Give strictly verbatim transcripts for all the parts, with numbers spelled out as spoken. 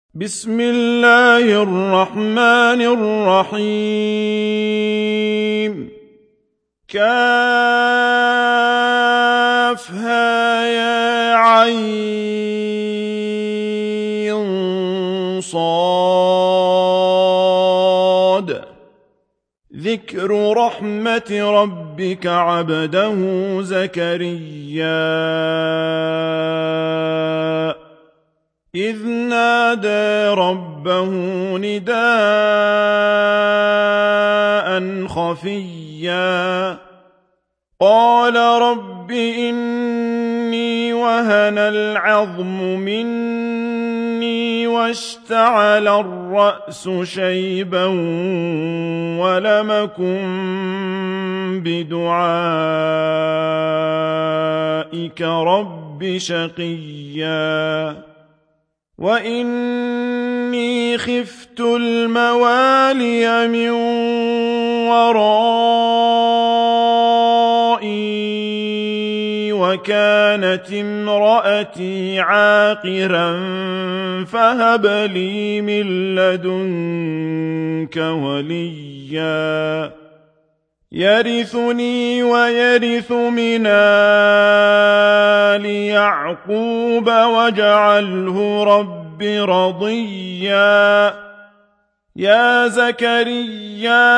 بسم الله الرحمن الرحيم كافها يا عين صاد ذكر رحمة ربك عبده زكريا إذ نادى ربه نداء خفيا قال رب إني وهن العظم مني واشتعل الرأس شيبا ولم أكن بدعائك رب شقيا وإني خفت الموالي من ورائي وكانت امرأتي عاقرا فهب لي من لدنك وليا يرثني ويرث من آل يعقوب واجعله رب رضيا يا زكريا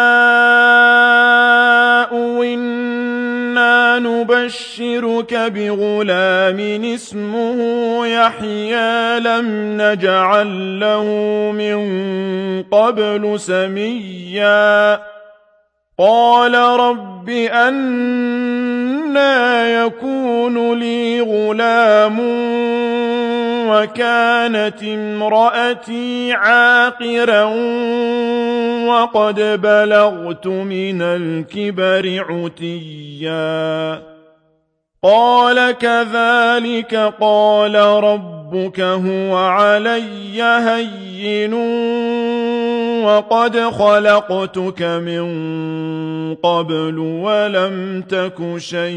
إنا نبشرك بغلام اسمه يحيى لم نجعل له من قبل سميا قال رب أنى يكون لي غلام وكانت امرأتي عاقرا وقد بلغت من الكبر عتيا قال كذلك قال ربك هو علي هين وقد خلقتك من قبل ولم تك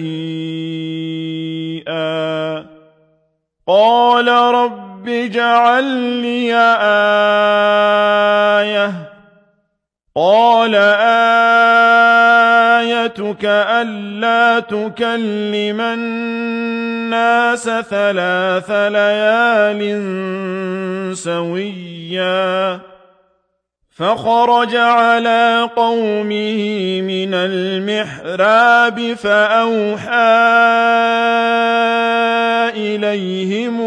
شيئا قال رب اجعل لي آية قال آيتك ألا تكلم الناس ثلاث ليال سويا فخرج على قومه من المحراب فأوحى إليهم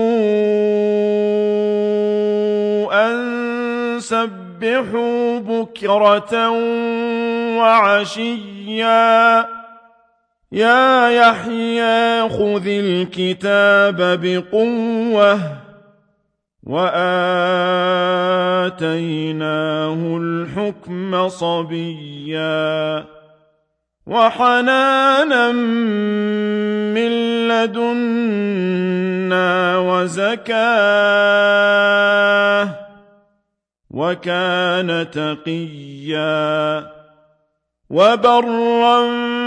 أن سبحوا بكرة وعشيا يا يحيى خذ الكتاب بقوة وآتيناه الحكم صبيا وحنانا من لدنا وزكاه وكان تقيا وبرا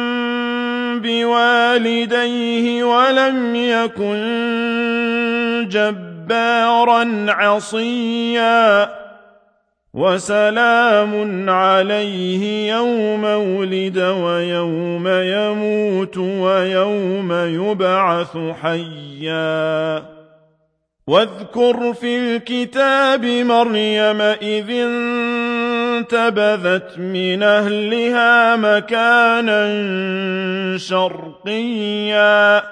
بوالديه ولم يكن جبارا عصيا وسلام عليه يوم ولد ويوم يموت ويوم يبعث حيا واذكر في الكتاب مريم إذ انتبذت من أهلها مكانا شرقيا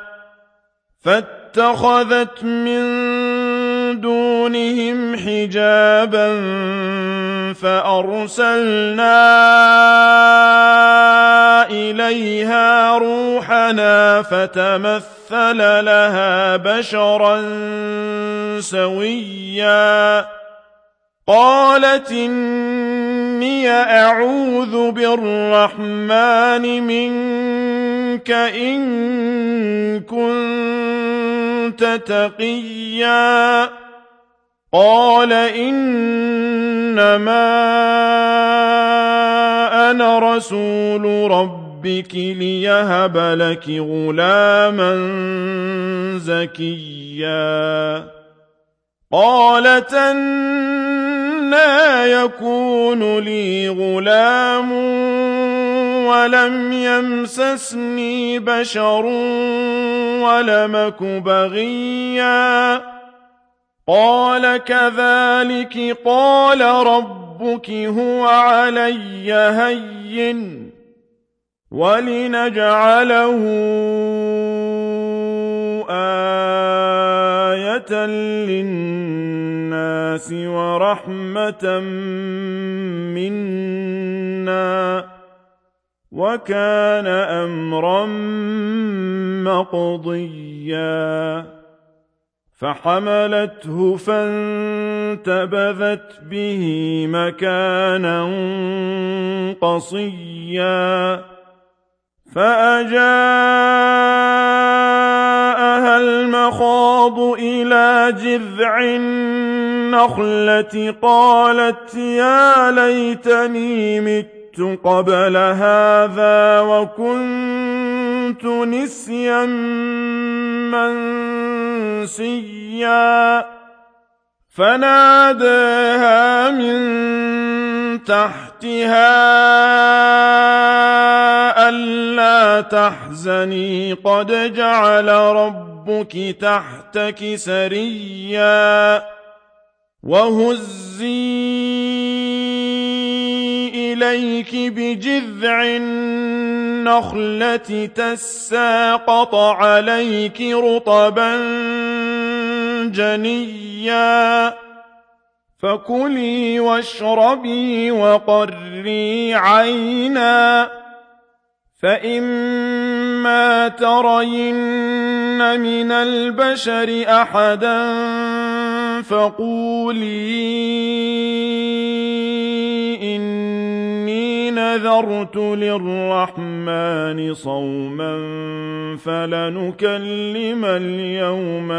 فاتخذت من دونهم حجابا فأرسلنا إليها روحنا فتمثل لها بشرا سويا قالت إني أعوذ بالرحمن منك إن كنت تقيا قال إنما أنا رسول ربك ليهب لك غلاما زكيا قالت أَنَّىٰ يَكُونُ لِي غُلَامٌ وَلَمْ يَمْسَسْنِي بَشَرٌ وَلَمْ أَكُ بَغِيًّا قَالَ كَذَٰلِكِ قَالَ رَبُّكِ هُوَ عَلَيَّ هَيِّنٌ وَلِنَجْعَلَهُ آيَةً لِّلنَّاسِ وَرَحْمَةً مِّنَّا ۚ وَكَانَ أَمْرًا مَّقْضِيًّا فَحَمَلَتْهُ فَانتَبَذَتْ بِهِ مَكَانًا قَصِيًّا فَأَجَاءَهَا الْمَخَاضُ إِلَىٰ جِذْعِ النَّخْلَةِ قَالَتْ يَا لَيْتَنِي مِتُّ قَبْلَ هَٰذَا وَكُنتُ نِسْيًا مَّنسِيًّا فَنَادَاهَا مِن تَحْتِهَا أَلَّا تَحْزَنِي قَدْ جَعَلَ رَبُّكِ تَحْتَكِ سَرِيًّا وَهُزِّي إِلَيْكِ بِجِذْعِ النَّخْلَةِ تَسَاقَطْ عَلَيْكِ رُطَبًا جَنِيًّا فَكُلِي وَاشْرَبِي وَقَرِّي عَيْنًا فَإِمَّا تَرَيِنَّ مِنَ الْبَشَرِ أَحَدًا فَقُولِي إِنِّي نَذَرْتُ لِلرَّحْمَٰنِ صَوْمًا فَلَنُكَلِّمَ الْيَوْمَ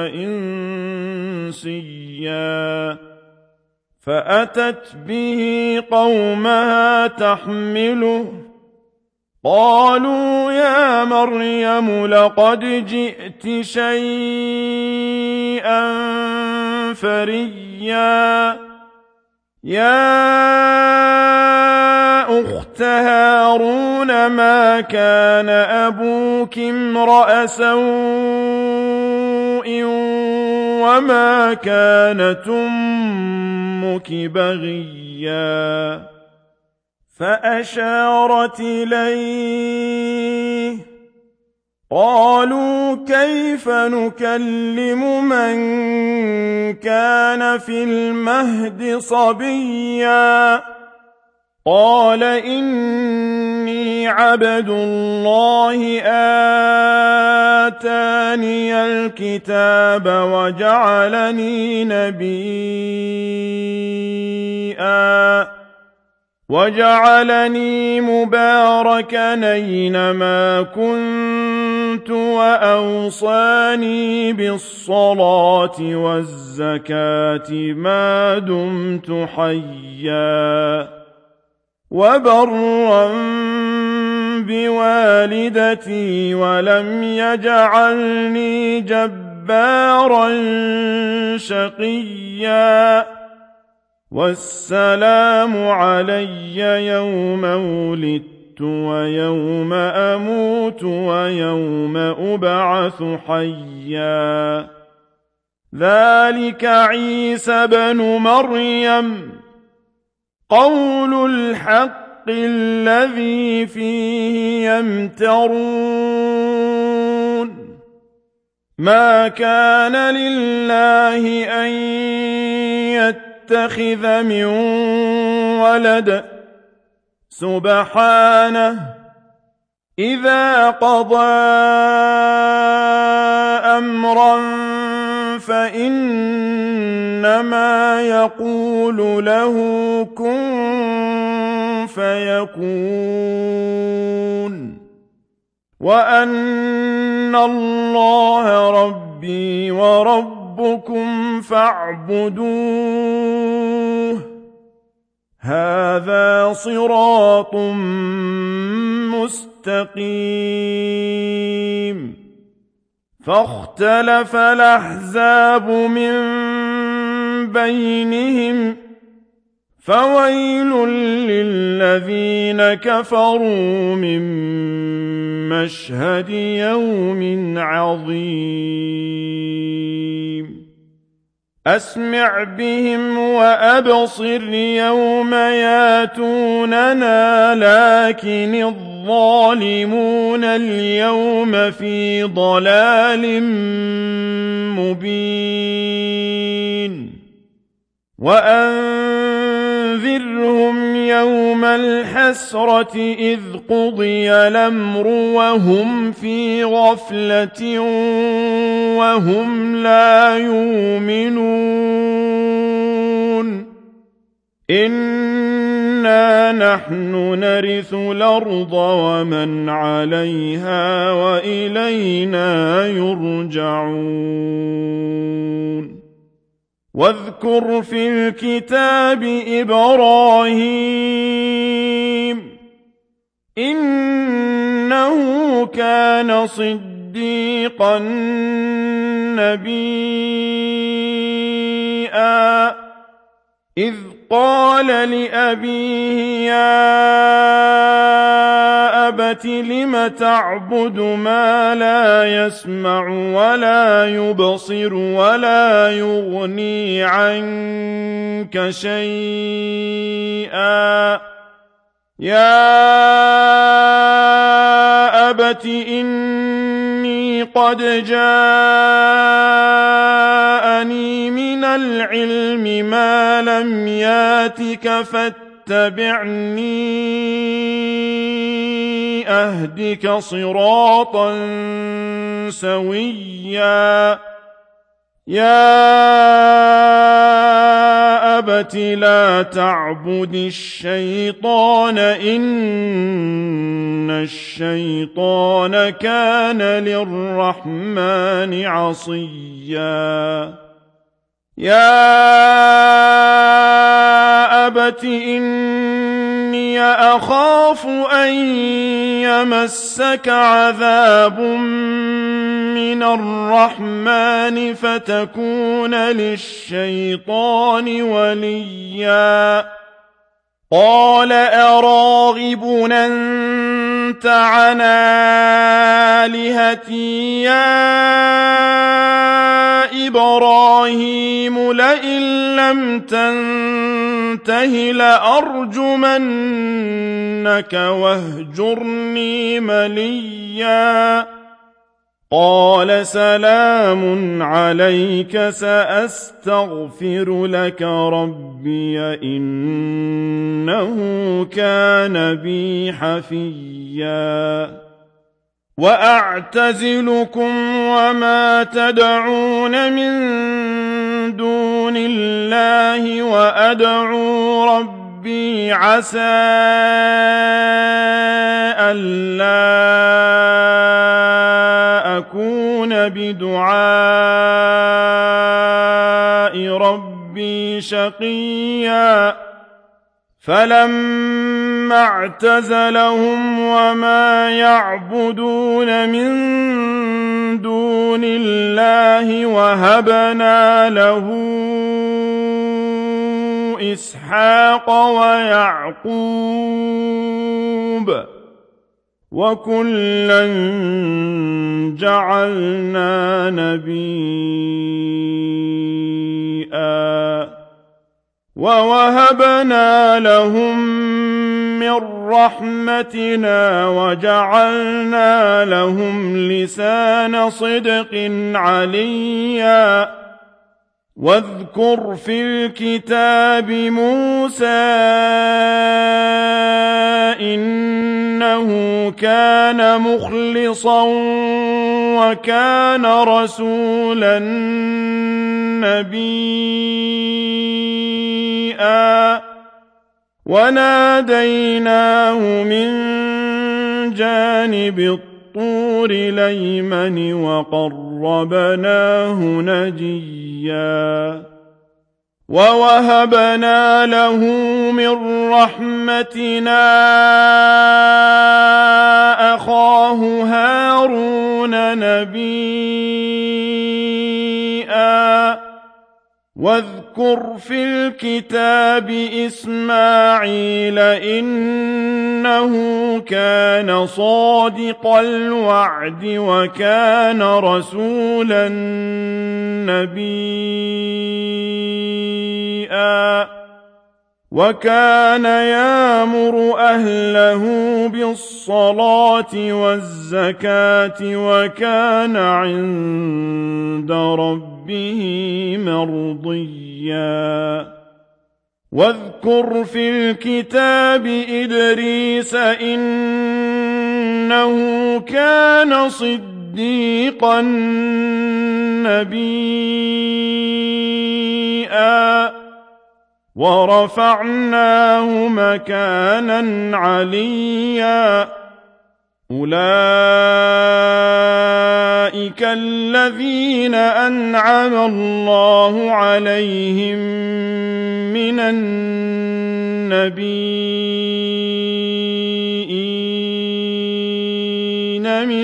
إِنسِيًّا فَأَتَتْ بِهِ قَوْمَهَا تَحْمِلُهُ قَالُوا يَا مَرْيَمُ لَقَدْ جِئْتِ شَيْئًا فَرِيًّا يَا أُخْتَ هَارُونَ مَا كَانَ أَبُوكِ امْرَأَ سَوْءٍ وَمَا كَانَتْ أُمُّكِ بَغِيًّا فَأَشَارَتْ إِلَيْهِ قَالُوا كَيْفَ نُكَلِّمُ مَن كَانَ فِي الْمَهْدِ صَبِيًّا قَالَ إِنِّي عَبْدُ اللَّهِ آتَانِيَ الْكِتَابَ وَجَعَلَنِي نَبِيًّا وَجَعَلَنِي مُبَارَكًا أَيْنَمَا كُنتُ وَأَوْصَانِي بِالصَّلَاةِ وَالزَّكَاةِ مَا دُمْتُ حَيًّا وَبَرًّا بِوَالِدَتِي وَلَمْ يَجْعَلْنِي جَبَّارًا شَقِيًّا وَالسَّلَامُ عَلَيَّ يَوْمَ وُلِدتُّ وَيَوْمَ أَمُوتُ وَيَوْمَ أُبْعَثُ حَيًّا ذَٰلِكَ عِيسَى ابْنُ مَرْيَمَ قَوْلُ الْحَقِّ الَّذِي فِيهِ يَمْتَرُونَ مَا كَانَ لِلَّهِ أَن يَتَّخِذَ مِن وَلَدٍ سُبْحَانَهُ إِذَا قَضَىٰ أَمْرًا فَإِنَّمَا يَقُولُ لَهُ كُن فَيَكُونُ وَأَنَّ اللَّهَ رَبِّي وَرَبُّكُمْ فَاعْبُدُوهُ هَٰذَا صِرَاطٌ مُّسْتَقِيمٌ فَاخْتَلَفَ الْأَحْزَابُ مِن بَيْنِهِمْ فويل للذين كفروا من مشهد يوم عظيم أسمع بهم وأبصر يوم ياتوننا لكن الظالمون اليوم في ضلال مبين وأنذرهم يوم الحسرة إذ قضي الأمر وهم في غفلة وهم لا يؤمنون إنا نحن نرث الأرض ومن عليها وإلينا يرجعون واذكر في الكتاب إبراهيم إنه كان صديقا نبيا إذ قال لأبيه يا أبت لم تعبد ما لا يسمع ولا يبصر ولا يغني عنك شيئا يا أبت إني قد جاءني من العلم ما لم ياتك فاتبعني أهدك صراطا سويا يا أبت لا تعبد الشيطان إن الشيطان كان للرحمن عصيا يا أبت إني أخاف أن يمسك عذاب من الرحمن فتكون للشيطان وليا قال أراغب أنت عن آلهتي يا إبراهيم لئن لم تنته لأرجمنك واهجرني مليا قال سلام عليك سأستغفر لك ربي إنه كان بي حفيا وأعتزلكم وما تدعون من دون الله وأدعو ربي عسى ألا أكون بدعاء ربي شقيا فلما اعتزلهم وما يعبدون من دون الله وهبنا له إسحاق ويعقوب وكلا جعلنا نبيا ووهبنا لهم من رحمتنا وجعلنا لهم لسان صدق عليا واذكر في الكتاب موسى إنه كان مخلصا وكان رسولا نبيا وناديناه من جانب الطور الأيمن وقربناه نجيا ووهبنا له من رحمتنا أخاه هارون نبيا واذكر في الكتاب إسماعيل إنه كان صادق الوعد وكان رسولا نبيا وكان يأمر أهله بالصلاة والزكاة وكان عند ربه مرضيا واذكر في الكتاب إدريس إنه كان صديقا نبيا ورفعناه مكانا عليا أولئك الذين أنعم الله عليهم من النبيين من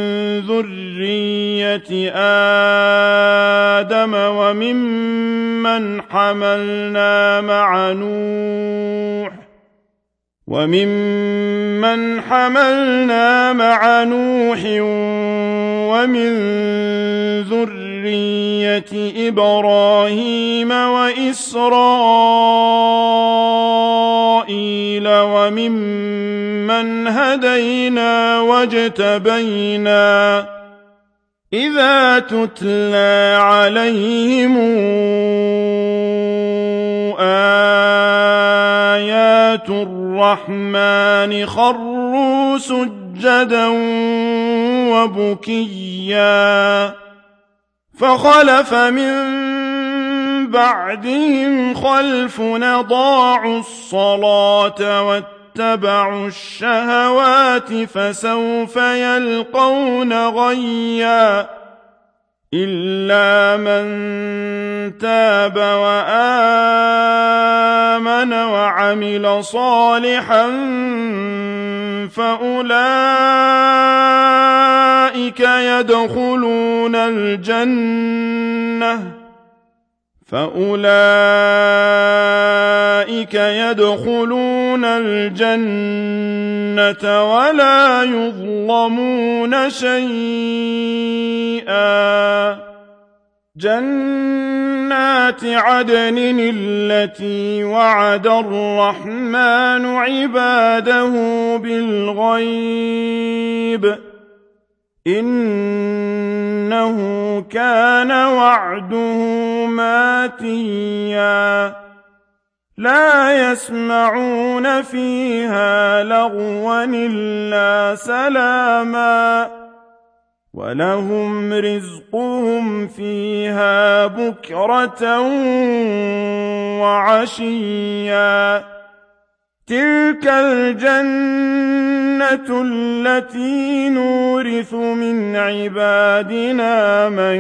ذرية آدم وممن حملنا مع نوح وممن حملنا مع نوح ومن ذرية إبراهيم وإسرائيل وممن هدينا واجتبينا إذا تتلى عليهم آيات الرحمن خروا سجدا وبكيا فخلف من بعدهم خلف أضاعوا الصلاة واتبعوا الشهوات فسوف يلقون غيا إلا من تاب وآمن وعمل صالحا فأولئك يدخلون الجنة فأولئك يدخلون الجنة ولا يظلمون شيئا جنات عدن التي وعد الرحمن عباده بالغيب إنه كان وعده ماتيا لا يسمعون فيها لغوا إلا سلاما ولهم رزقهم فيها بكرة وعشيا تلك الجنة التي نورث من عبادنا من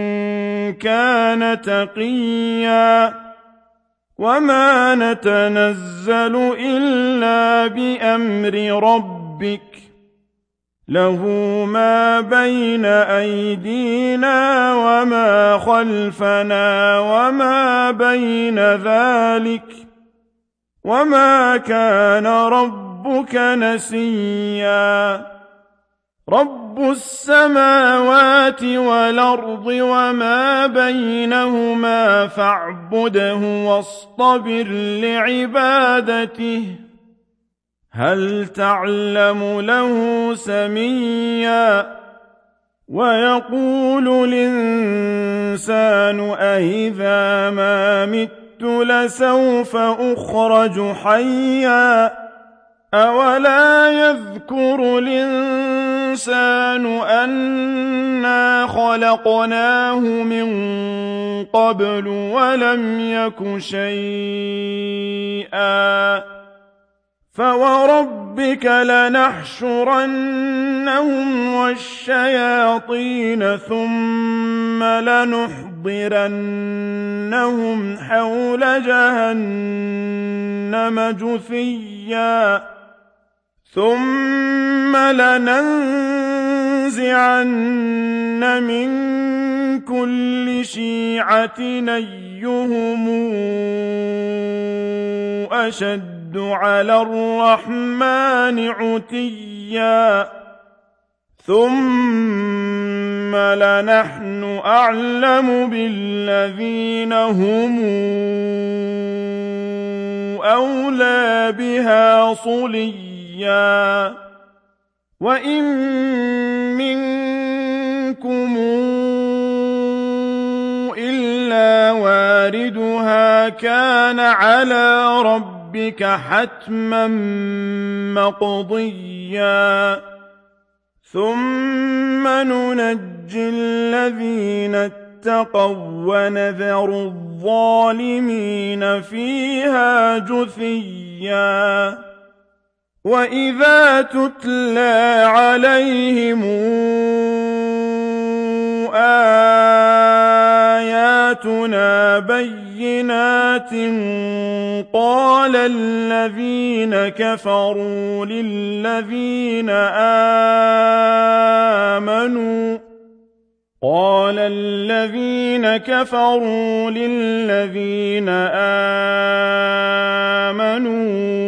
كان تقيا وما نتنزل إلا بأمر ربك له ما بين أيدينا وما خلفنا وما بين ذلك وما كان ربك نسيا رب السماوات والأرض وما بينهما فاعبده واصطبر لعبادته هل تعلم له سميا ويقول الإنسان أإذا ما مت لسوف أخرج حيا أولا يذكر الإنسان أنا خلقناه من قبل ولم يك شيئا فوربك لنحشرنهم والشياطين ثم لنحضرنهم حول جهنم جثيا ثم لننزعن من كل شيعة أيهم أشد على الرحمن عتيا ثم لنحن أعلم بالذين هم أولى بها صليا وإن منكم إلا واردها كان على ربك حتما مقضيا ثم ننجي الذين اتقوا ونذر الظالمين فيها جثيا وإذا تتلى عليهم آياتنا بينات قال الذين كفروا للذين آمنوا قال الذين كفروا للذين آمنوا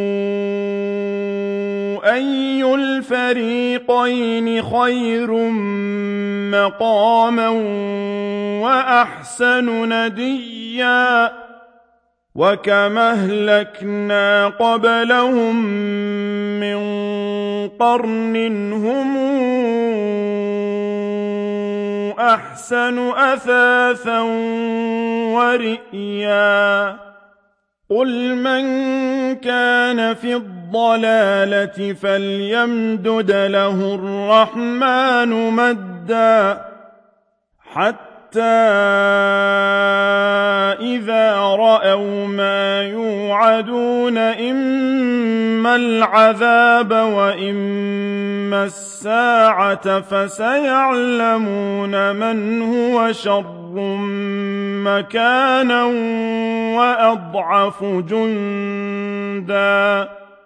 أي الفريقين خير مقاما وأحسن نديا وكما أهلكنا قبلهم من قرن هم أحسن أثاثا ورئيا قل من كان في الضلالة فليمدد له الرحمن مدا حتى إذا رأوا ما يوعدون إما العذاب وإما الساعة فسيعلمون من هو شر مكانا وأضعف جندا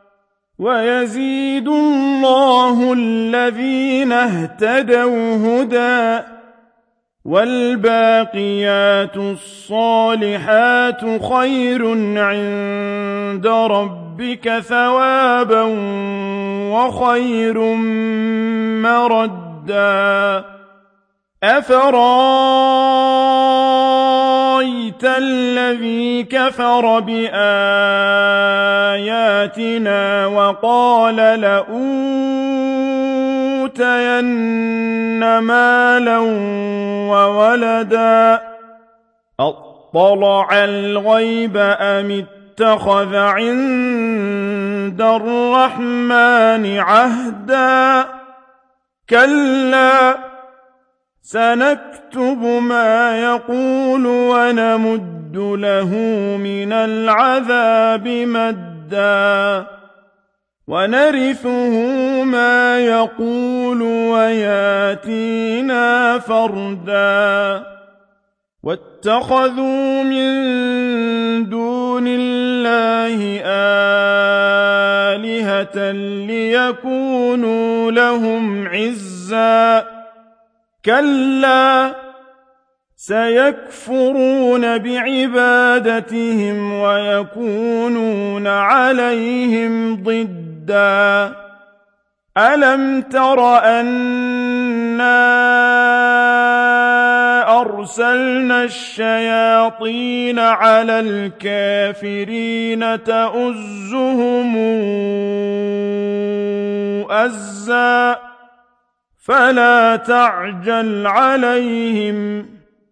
ويزيد الله الذين اهتدوا هدى والباقيات الصالحات خير عند ربك ثوابا وخير مردا أفرأيت الذي كفر بآياتنا وقال لأوتين مالا وولدا أطلع الغيب أم اتخذ عند الرحمن عهدا كلا سنكتب ما يقول ونمد له من العذاب مدا ونرثه ما يقول وياتينا فردا واتخذوا من دون الله آلهة ليكونوا لهم عزا كلا سيكفرون بعبادتهم ويكونون عليهم ضدا ألم تر أنا أرسلنا الشياطين على الكافرين تؤزهم أزا فلا تعجل عليهم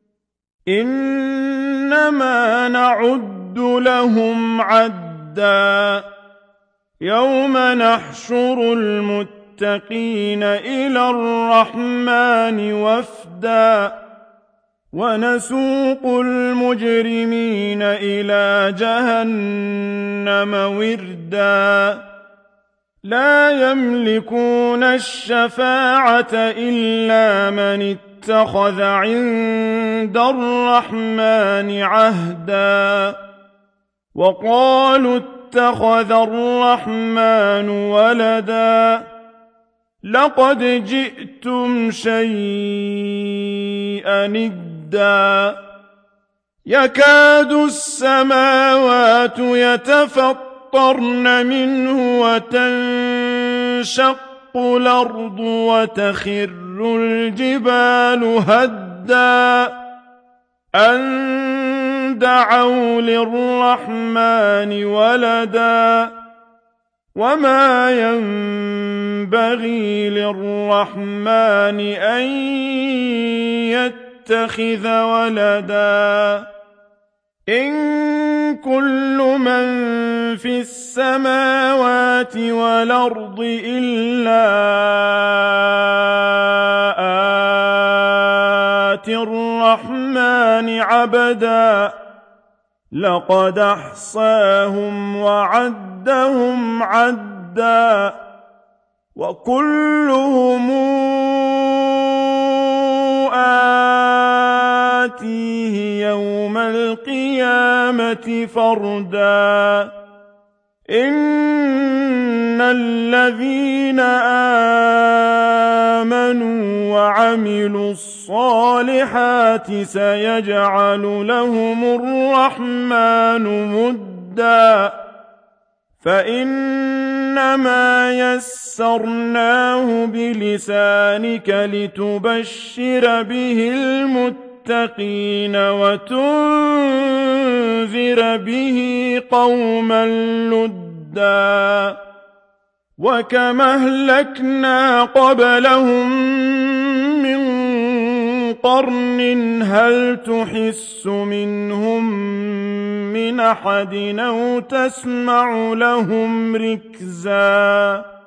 إنما نعد لهم عدا يوم نحشر المتقين إلى الرحمن وفدا ونسوق المجرمين إلى جهنم وردا لا يملكون الشفاعة إلا من اتخذ عند الرحمن عهدا وقالوا اتخذ الرحمن ولدا لقد جئتم شيئا ودا يكاد السماوات يتفطرن منه وتنشق الأرض وتخر الجبال هدا أن دعوا للرحمن ولدا وما ينبغي للرحمن أن يتخذ ولدا إن كل من في السماوات والأرض إلا آتي الرحمن عبدا لقد أحصاهم وعدهم عدا وكلهم آتيه يوم القيامة فردا إن الذين آمنوا وعملوا الصالحات سيجعل لهم الرحمن ودا فإنما يسرناه بلسانك لتبشر به المتقين وتنذر به قوما لدا وكما أهلكنا قبلهم من قرن هل تحس منهم من أحد أو تسمع لهم ركزا